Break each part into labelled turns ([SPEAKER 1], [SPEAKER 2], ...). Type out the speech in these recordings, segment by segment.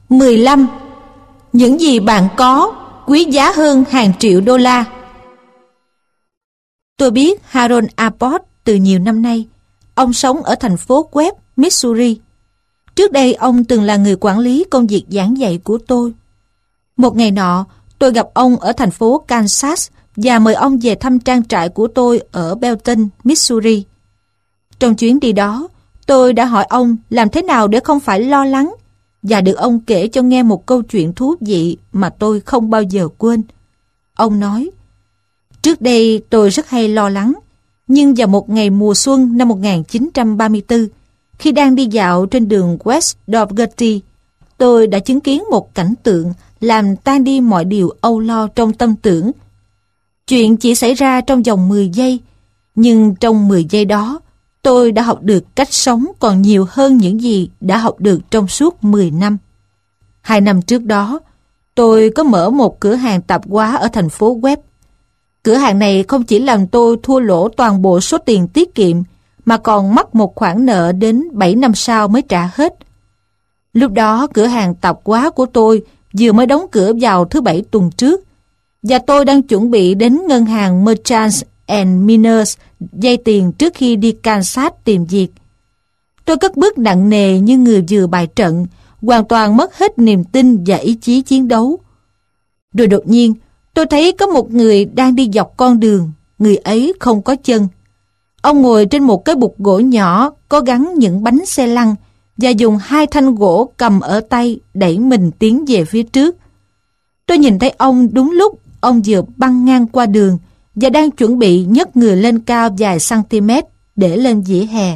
[SPEAKER 1] 15. Những gì bạn có quý giá hơn hàng triệu đô la. Tôi biết Harold Abbott từ nhiều năm nay. Ông sống ở thành phố Webb, Missouri. Trước đây ông từng là người quản lý công việc giảng dạy của tôi. Một ngày nọ, tôi gặp ông ở thành phố Kansas và mời ông về thăm trang trại của tôi ở Belton, Missouri. Trong chuyến đi đó, tôi đã hỏi ông làm thế nào để không phải lo lắng, và được ông kể cho nghe một câu chuyện thú vị mà tôi không bao giờ quên. Ông nói, trước đây tôi rất hay lo lắng, nhưng vào một ngày mùa xuân năm 1934, khi đang đi dạo trên đường West Dougherty, tôi đã chứng kiến một cảnh tượng làm tan đi mọi điều âu lo trong tâm tưởng. Chuyện chỉ xảy ra trong vòng 10 giây, nhưng trong 10 giây đó, tôi đã học được cách sống còn nhiều hơn những gì đã học được trong suốt 10 năm. 2 năm trước đó, tôi có mở một cửa hàng tạp hóa ở thành phố Webb. Cửa hàng này không chỉ làm tôi thua lỗ toàn bộ số tiền tiết kiệm, mà còn mắc một khoản nợ đến 7 năm sau mới trả hết. Lúc đó, cửa hàng tạp hóa của tôi vừa mới đóng cửa vào thứ Bảy tuần trước, và tôi đang chuẩn bị đến ngân hàng Merchants and Miners vay tiền trước khi đi Kansas tìm việc. Tôi cất bước nặng nề như người vừa bại trận, hoàn toàn mất hết niềm tin và ý chí chiến đấu. Rồi đột nhiên, tôi thấy có một người đang đi dọc con đường. Người ấy không có chân. Ông ngồi trên một cái bục gỗ nhỏ có gắn những bánh xe lăn và dùng 2 thanh gỗ cầm ở tay đẩy mình tiến về phía trước. Tôi nhìn thấy ông đúng lúc ông vừa băng ngang qua đường và đang chuẩn bị nhấc người lên cao vài cm để lên vỉa hè.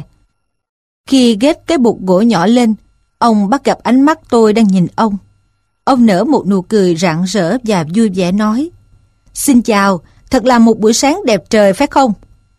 [SPEAKER 1] Khi gết cái bục gỗ nhỏ lên, ông bắt gặp ánh mắt tôi đang nhìn ông. Ông nở một nụ cười rạng rỡ và vui vẻ nói, "Xin chào, thật là một buổi sáng đẹp trời phải không?"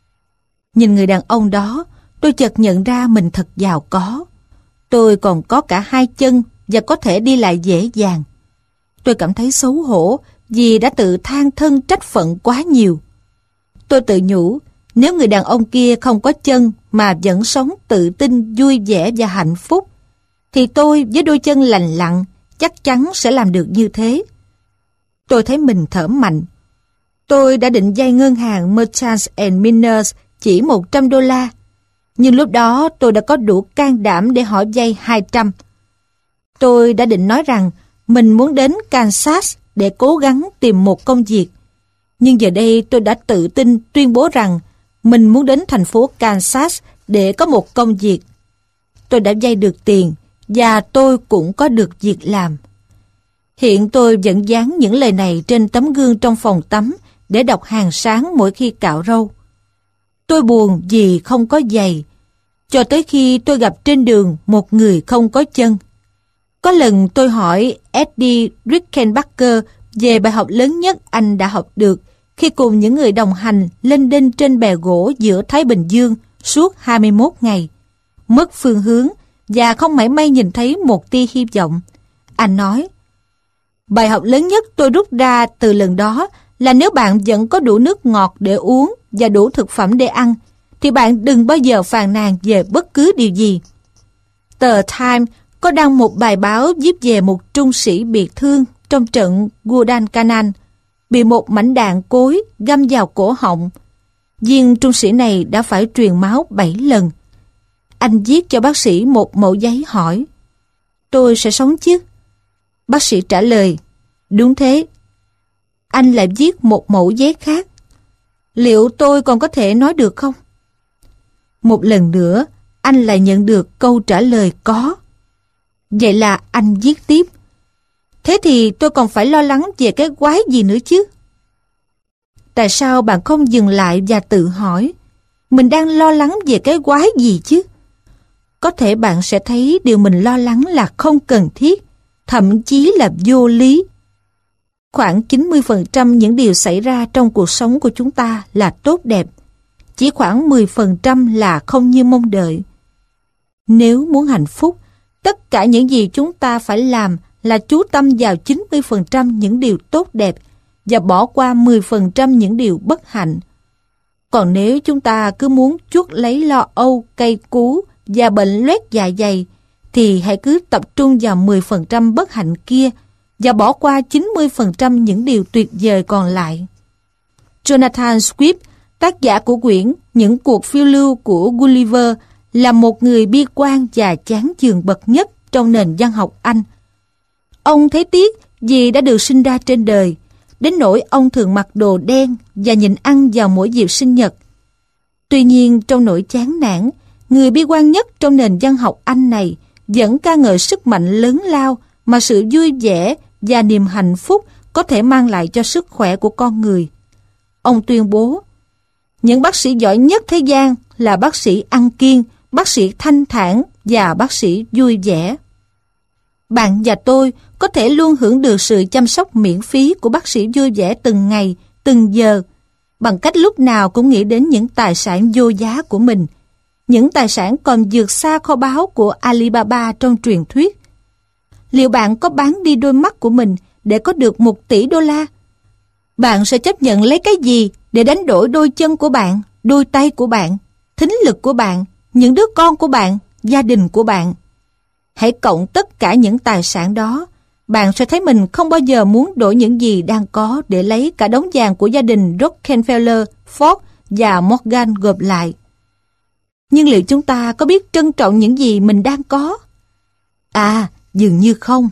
[SPEAKER 1] Nhìn người đàn ông đó, tôi chợt nhận ra mình thật giàu có. Tôi còn có cả 2 chân và có thể đi lại dễ dàng. Tôi cảm thấy xấu hổ vì đã tự than thân trách phận quá nhiều. Tôi tự nhủ, nếu người đàn ông kia không có chân mà vẫn sống tự tin, vui vẻ và hạnh phúc, thì tôi với đôi chân lành lặn chắc chắn sẽ làm được như thế. Tôi thấy mình thở mạnh. Tôi đã định vay ngân hàng Merchants and Miners chỉ 100 đô la, nhưng lúc đó tôi đã có đủ can đảm để hỏi vay 200. Tôi đã định nói rằng mình muốn đến Kansas để cố gắng tìm một công việc, nhưng giờ đây tôi đã tự tin tuyên bố rằng mình muốn đến thành phố Kansas để có một công việc. Tôi đã vay được tiền và tôi cũng có được việc làm. Hiện tôi vẫn dán những lời này trên tấm gương trong phòng tắm để đọc hàng sáng mỗi khi cạo râu. Tôi buồn vì không có giày, cho tới khi tôi gặp trên đường một người không có chân. Có lần tôi hỏi Eddie Rickenbacker về bài học lớn nhất anh đã học được khi cùng những người đồng hành lênh đênh trên bè gỗ giữa Thái Bình Dương suốt 21 ngày, mất phương hướng và không mảy may nhìn thấy một tia hy vọng. Anh nói, bài học lớn nhất tôi rút ra từ lần đó là nếu bạn vẫn có đủ nước ngọt để uống và đủ thực phẩm để ăn, thì bạn đừng bao giờ phàn nàn về bất cứ điều gì. Tờ Time có đăng một bài báo viết về một trung sĩ bị thương trong trận Guadalcanal, bị một mảnh đạn cối găm vào cổ họng. Viên trung sĩ này đã phải truyền máu 7 lần. Anh viết cho bác sĩ một mẩu giấy hỏi, tôi sẽ sống chứ? Bác sĩ trả lời, đúng thế. Anh lại viết một mẩu giấy khác, liệu tôi còn có thể nói được không? Một lần nữa, anh lại nhận được câu trả lời có. Vậy là anh viết tiếp, thế thì tôi còn phải lo lắng về cái quái gì nữa chứ? Tại sao bạn không dừng lại và tự hỏi, mình đang lo lắng về cái quái gì chứ? Có thể bạn sẽ thấy điều mình lo lắng là không cần thiết, thậm chí là vô lý. Khoảng 90% những điều xảy ra trong cuộc sống của chúng ta là tốt đẹp, chỉ khoảng 10% là không như mong đợi. Nếu muốn hạnh phúc, tất cả những gì chúng ta phải làm là chú tâm vào 90% những điều tốt đẹp và bỏ qua 10% những điều bất hạnh. Còn nếu chúng ta cứ muốn chuốc lấy lo âu, cay cú và bệnh loét dạ dày, thì hãy cứ tập trung vào 10% bất hạnh kia và bỏ qua 90% những điều tuyệt vời còn lại. Jonathan Swift, tác giả của quyển Những cuộc phiêu lưu của Gulliver, là một người bi quan và chán chường bậc nhất trong nền văn học Anh. Ông thấy tiếc vì đã được sinh ra trên đời, đến nỗi ông thường mặc đồ đen và nhịn ăn vào mỗi dịp sinh nhật. Tuy nhiên, trong nỗi chán nản, người bi quan nhất trong nền văn học Anh này vẫn ca ngợi sức mạnh lớn lao mà sự vui vẻ và niềm hạnh phúc có thể mang lại cho sức khỏe của con người. Ông tuyên bố, những bác sĩ giỏi nhất thế gian là bác sĩ ăn kiêng, bác sĩ thanh thản và bác sĩ vui vẻ. Bạn và tôi có thể luôn hưởng được sự chăm sóc miễn phí của bác sĩ vui vẻ từng ngày, từng giờ, bằng cách lúc nào cũng nghĩ đến những tài sản vô giá của mình, những tài sản còn vượt xa kho báu của Alibaba trong truyền thuyết. Liệu bạn có bán đi đôi mắt của mình để có được 1 tỷ đô la? Bạn sẽ chấp nhận lấy cái gì để đánh đổi đôi chân của bạn, đôi tay của bạn, thính lực của bạn, những đứa con của bạn, gia đình của bạn? Hãy cộng tất cả những tài sản đó, bạn sẽ thấy mình không bao giờ muốn đổi những gì đang có để lấy cả đống vàng của gia đình Rockefeller, Ford và Morgan gộp lại. Nhưng liệu chúng ta có biết trân trọng những gì mình đang có? À, dường như không.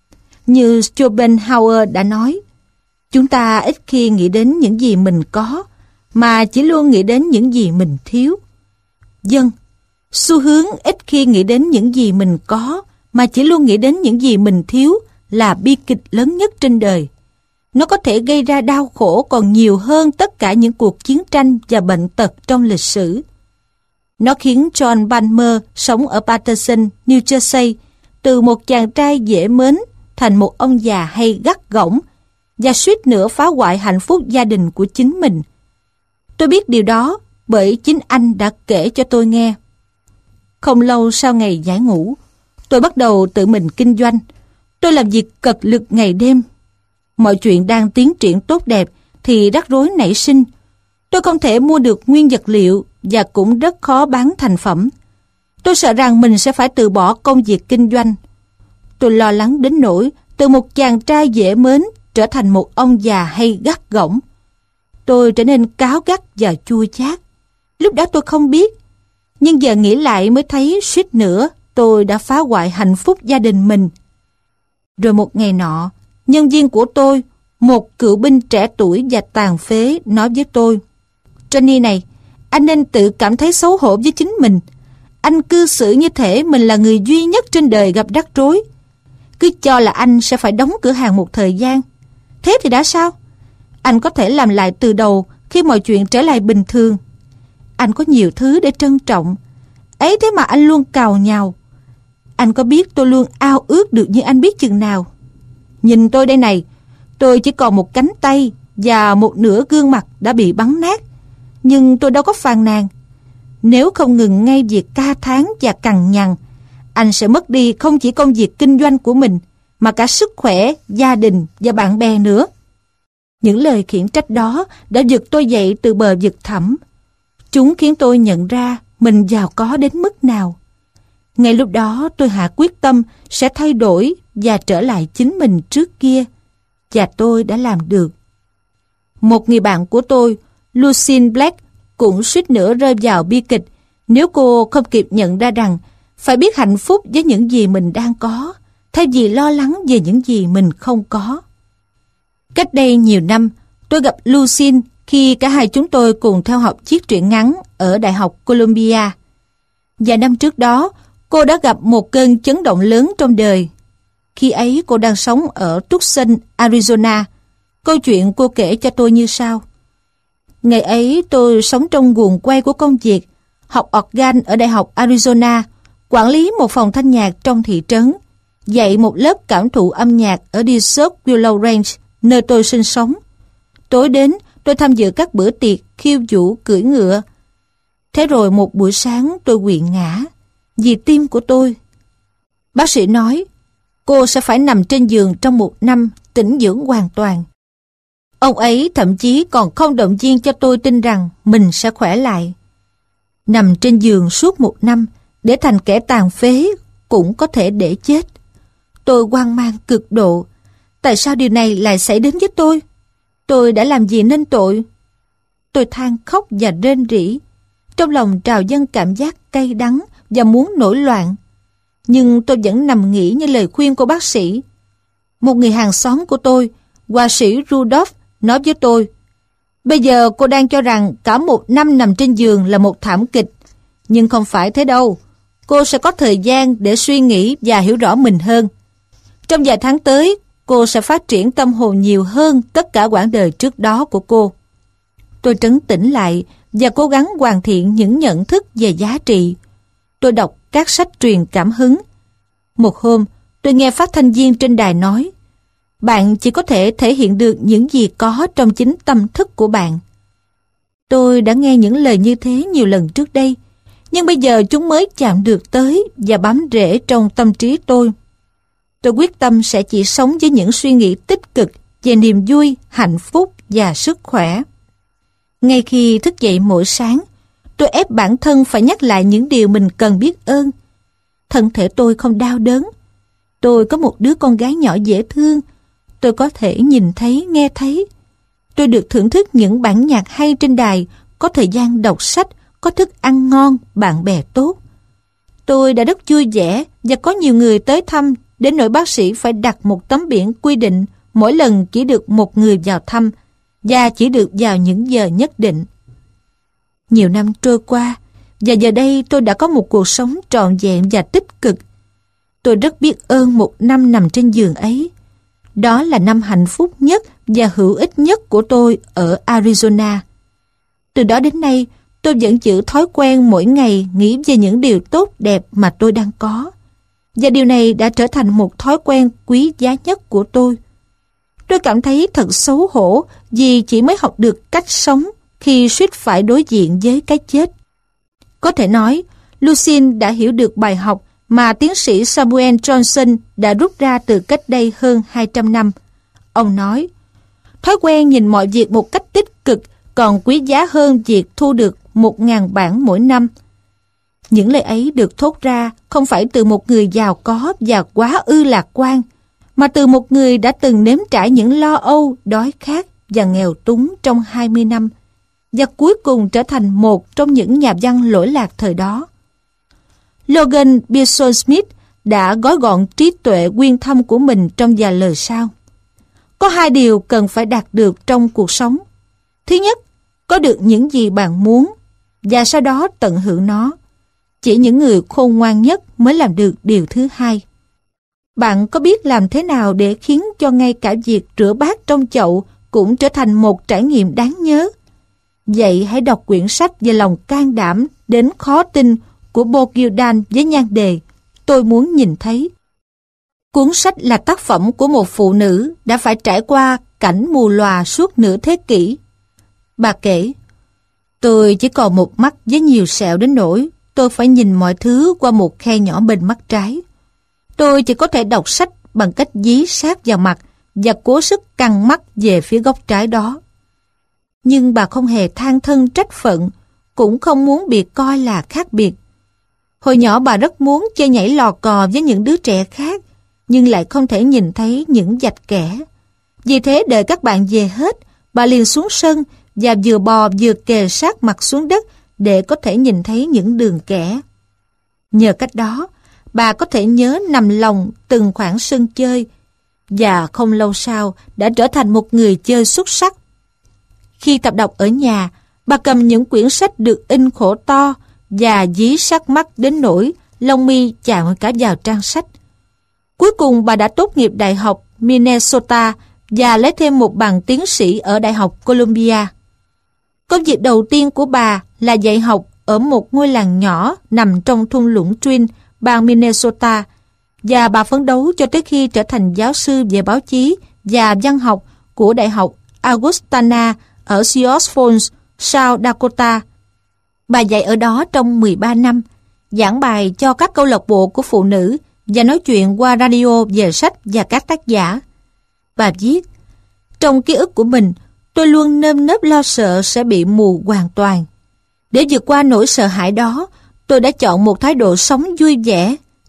[SPEAKER 1] Như Schopenhauer đã nói, chúng ta ít khi nghĩ đến những gì mình có, mà chỉ luôn nghĩ đến những gì mình thiếu. Vâng, xu hướng ít khi nghĩ đến những gì mình có, mà chỉ luôn nghĩ đến những gì mình thiếu là bi kịch lớn nhất trên đời. Nó có thể gây ra đau khổ còn nhiều hơn tất cả những cuộc chiến tranh và bệnh tật trong lịch sử. Nó khiến John Palmer sống ở Paterson, New Jersey, từ một chàng trai dễ mến thành một ông già hay gắt gỏng và suýt nữa phá hoại hạnh phúc gia đình của chính mình. Tôi biết điều đó bởi chính anh đã kể cho tôi nghe. Không lâu sau ngày giải ngũ, tôi bắt đầu tự mình kinh doanh. Tôi làm việc cật lực ngày đêm. Mọi chuyện đang tiến triển tốt đẹp thì rắc rối nảy sinh. Tôi không thể mua được nguyên vật liệu và cũng rất khó bán thành phẩm. Tôi sợ rằng mình sẽ phải từ bỏ công việc kinh doanh. Tôi lo lắng đến nỗi từ một chàng trai dễ mến trở thành một ông già hay gắt gỏng. Tôi trở nên cáu gắt và chua chát. Lúc đó tôi không biết, nhưng giờ nghĩ lại mới thấy suýt nữa tôi đã phá hoại hạnh phúc gia đình mình. Rồi một ngày nọ, nhân viên của tôi, một cựu binh trẻ tuổi và tàn phế, nói với tôi, Johnny này, anh nên tự cảm thấy xấu hổ với chính mình. Anh cư xử như thể mình là người duy nhất trên đời gặp rắc rối. Cứ cho là anh sẽ phải đóng cửa hàng một thời gian. Thế thì đã sao? Anh có thể làm lại từ đầu khi mọi chuyện trở lại bình thường. Anh có nhiều thứ để trân trọng. Ấy thế mà anh luôn càu nhàu. Anh có biết tôi luôn ao ước được như anh biết chừng nào? Nhìn tôi đây này, tôi chỉ còn một cánh tay và một nửa gương mặt đã bị bắn nát. Nhưng tôi đâu có phàn nàn. Nếu không ngừng ngay việc ca thán và cằn nhằn, anh sẽ mất đi không chỉ công việc kinh doanh của mình, mà cả sức khỏe, gia đình và bạn bè nữa. Những lời khiển trách đó đã giật tôi dậy từ bờ vực thẳm. Chúng khiến tôi nhận ra mình giàu có đến mức nào. Ngay lúc đó tôi hạ quyết tâm sẽ thay đổi và trở lại chính mình trước kia. Và tôi đã làm được. Một người bạn của tôi, Lucille Black, cũng suýt nữa rơi vào bi kịch nếu cô không kịp nhận ra rằng phải biết hạnh phúc với những gì mình đang có, thay vì lo lắng về những gì mình không có. Cách đây nhiều năm, tôi gặp Lucille khi cả hai chúng tôi cùng theo học chiếc truyện ngắn ở Đại học Columbia. Vài năm trước đó, cô đã gặp một cơn chấn động lớn trong đời. Khi ấy cô đang sống ở Tucson, Arizona. Câu chuyện cô kể cho tôi như sau. Ngày ấy tôi sống trong guồng quay của công việc, học organ ở Đại học Arizona, quản lý một phòng thanh nhạc trong thị trấn, dạy một lớp cảm thụ âm nhạc ở Desert Willow Range, nơi tôi sinh sống. Tối đến, tôi tham dự các bữa tiệc, khiêu vũ, cưỡi ngựa. Thế rồi một buổi sáng tôi quỵ ngã vì tim của tôi. Bác sĩ nói, cô sẽ phải nằm trên giường trong 1 năm, tĩnh dưỡng hoàn toàn. Ông ấy thậm chí còn không động viên cho tôi tin rằng mình sẽ khỏe lại. Nằm trên giường suốt 1 năm để thành kẻ tàn phế cũng có thể để chết. Tôi hoang mang cực độ. Tại sao điều này lại xảy đến với tôi? Tôi đã làm gì nên tội? Tôi than khóc và rên rỉ. Trong lòng trào dâng cảm giác cay đắng và muốn nổi loạn. Nhưng tôi vẫn nằm nghỉ như lời khuyên của bác sĩ. Một người hàng xóm của tôi, họa sĩ Rudolph, nói với tôi: bây giờ cô đang cho rằng cả một năm nằm trên giường là một thảm kịch. Nhưng không phải thế đâu. Cô sẽ có thời gian để suy nghĩ và hiểu rõ mình hơn. Trong vài tháng tới, cô sẽ phát triển tâm hồn nhiều hơn tất cả quãng đời trước đó của cô. Tôi trấn tĩnh lại và cố gắng hoàn thiện những nhận thức về giá trị. Tôi đọc các sách truyền cảm hứng. Một hôm, tôi nghe phát thanh viên trên đài nói: bạn chỉ có thể thể hiện được những gì có trong chính tâm thức của bạn. Tôi đã nghe những lời như thế nhiều lần trước đây, nhưng bây giờ chúng mới chạm được tới và bám rễ trong tâm trí tôi. Tôi quyết tâm sẽ chỉ sống với những suy nghĩ tích cực về niềm vui, hạnh phúc và sức khỏe. Ngay khi thức dậy mỗi sáng, tôi ép bản thân phải nhắc lại những điều mình cần biết ơn. Thân thể tôi không đau đớn. Tôi có một đứa con gái nhỏ dễ thương. Tôi có thể nhìn thấy, nghe thấy. Tôi được thưởng thức những bản nhạc hay trên đài, có thời gian đọc sách, có thức ăn ngon, bạn bè tốt. Tôi đã rất vui vẻ và có nhiều người tới thăm, đến nỗi bác sĩ phải đặt một tấm biển quy định mỗi lần chỉ được một người vào thăm và chỉ được vào những giờ nhất định. Nhiều năm trôi qua và giờ đây tôi đã có một cuộc sống trọn vẹn và tích cực. Tôi rất biết ơn một năm nằm trên giường ấy. Đó là năm hạnh phúc nhất và hữu ích nhất của tôi ở Arizona. Từ đó đến nay, tôi vẫn giữ thói quen mỗi ngày nghĩ về những điều tốt đẹp mà tôi đang có. Và điều này đã trở thành một thói quen quý giá nhất của tôi. Tôi cảm thấy thật xấu hổ vì chỉ mới học được cách sống khi suýt phải đối diện với cái chết. Có thể nói, Lucille đã hiểu được bài học mà tiến sĩ Samuel Johnson đã rút ra từ cách đây hơn 200 năm. Ông nói, thói quen nhìn mọi việc một cách tích cực còn quý giá hơn việc thu được 1.000 bảng mỗi năm. Những lời ấy được thốt ra không phải từ một người giàu có và quá ư lạc quan, mà từ một người đã từng nếm trải những lo âu, đói khát và nghèo túng trong 20 năm, và cuối cùng trở thành một trong những nhà văn lỗi lạc thời đó. Logan Pearson Smith đã gói gọn trí tuệ uyên thâm của mình trong vài lời sau. Có hai điều cần phải đạt được trong cuộc sống. Thứ nhất, có được những gì bạn muốn, và sau đó tận hưởng nó. Chỉ những người khôn ngoan nhất mới làm được điều thứ hai. Bạn có biết làm thế nào để khiến cho ngay cả việc rửa bát trong chậu cũng trở thành một trải nghiệm đáng nhớ? Vậy hãy đọc quyển sách về lòng can đảm đến khó tin của Bob Gildan với nhan đề Tôi muốn nhìn thấy. Cuốn sách là tác phẩm của một phụ nữ đã phải trải qua cảnh mù lòa suốt nửa thế kỷ. Bà kể, tôi chỉ còn một mắt với nhiều sẹo đến nỗi tôi phải nhìn mọi thứ qua một khe nhỏ bên mắt trái. Tôi chỉ có thể đọc sách bằng cách dí sát vào mặt và cố sức căng mắt về phía góc trái đó. Nhưng bà không hề than thân trách phận, cũng không muốn bị coi là khác biệt. Hồi nhỏ bà rất muốn chơi nhảy lò cò với những đứa trẻ khác, nhưng lại không thể nhìn thấy những vạch kẻ. Vì thế đợi các bạn về hết, bà liền xuống sân và vừa bò vừa kề sát mặt xuống đất để có thể nhìn thấy những đường kẻ. Nhờ cách đó, bà có thể nhớ nằm lòng từng khoảng sân chơi, và không lâu sau đã trở thành một người chơi xuất sắc. Khi tập đọc ở nhà, bà cầm những quyển sách được in khổ to và dí sát mắt đến nỗi lông mi chạm cả vào trang sách. Cuối cùng bà đã tốt nghiệp Đại học Minnesota và lấy thêm một bằng tiến sĩ ở Đại học Columbia. Công việc đầu tiên của bà là dạy học ở một ngôi làng nhỏ nằm trong thung lũng Twin, bang Minnesota, và bà phấn đấu cho tới khi trở thành giáo sư về báo chí và văn học của Đại học Augustana ở Sioux Falls, South Dakota. Bà dạy ở đó trong 13 năm, giảng bài cho các câu lạc bộ của phụ nữ và nói chuyện qua radio về sách và các tác giả. Bà viết, trong ký ức của mình, tôi luôn nơm nớp lo sợ sẽ bị mù hoàn toàn. Để vượt qua nỗi sợ hãi đó, tôi đã chọn một thái độ sống vui vẻ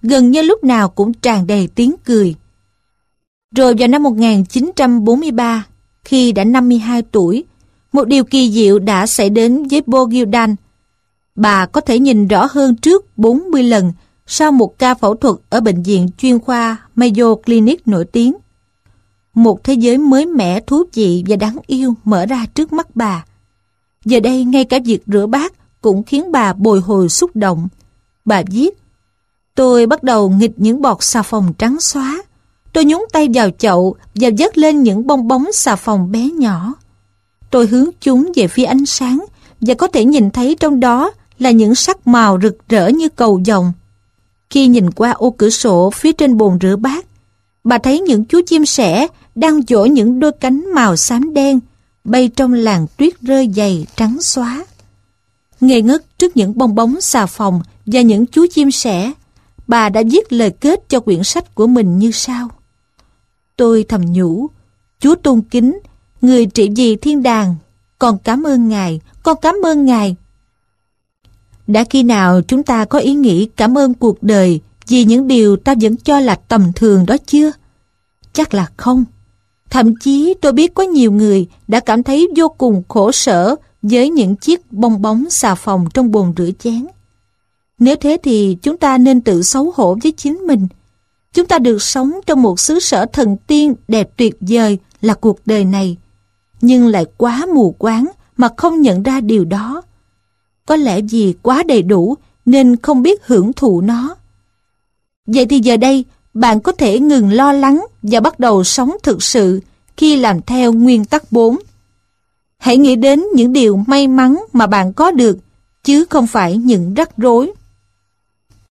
[SPEAKER 1] gần như lúc nào cũng tràn đầy tiếng cười. Rồi vào năm 1943, khi đã 52 tuổi, một điều kỳ diệu đã xảy đến với Boghildan. Bà có thể nhìn rõ hơn trước 40 lần sau một ca phẫu thuật ở bệnh viện chuyên khoa Mayo Clinic nổi tiếng. Một thế giới mới mẻ, thú vị và đáng yêu mở ra trước mắt bà. Giờ đây ngay cả việc rửa bát cũng khiến bà bồi hồi xúc động. Bà viết: tôi bắt đầu nghịch những bọt xà phòng trắng xóa. Tôi nhúng tay vào chậu và vớt lên những bong bóng xà phòng bé nhỏ. Tôi hướng chúng về phía ánh sáng và có thể nhìn thấy trong đó là những sắc màu rực rỡ như cầu vồng. Khi nhìn qua ô cửa sổ phía trên bồn rửa bát, bà thấy những chú chim sẻ đang vỗ những đôi cánh màu xám đen bay trong làn tuyết rơi dày trắng xóa. Ngây ngất trước những bong bóng xà phòng và những chú chim sẻ, bà đã viết lời kết cho quyển sách của mình như sau: tôi thầm nhủ, Chúa tôn kính, người trị vì thiên đàng, con cảm ơn Ngài, con cảm ơn Ngài. Đã khi nào chúng ta có ý nghĩ cảm ơn cuộc đời vì những điều ta vẫn cho là tầm thường đó chưa? Chắc là không. Thậm chí tôi biết có nhiều người đã cảm thấy vô cùng khổ sở với những chiếc bong bóng xà phòng trong bồn rửa chén. Nếu thế thì chúng ta nên tự xấu hổ với chính mình. Chúng ta được sống trong một xứ sở thần tiên đẹp tuyệt vời là cuộc đời này, nhưng lại quá mù quáng mà không nhận ra điều đó. Có lẽ vì quá đầy đủ nên không biết hưởng thụ nó. Vậy thì giờ đây, bạn có thể ngừng lo lắng và bắt đầu sống thực sự khi làm theo nguyên tắc 4. Hãy nghĩ đến những điều may mắn mà bạn có được, chứ không phải những rắc rối.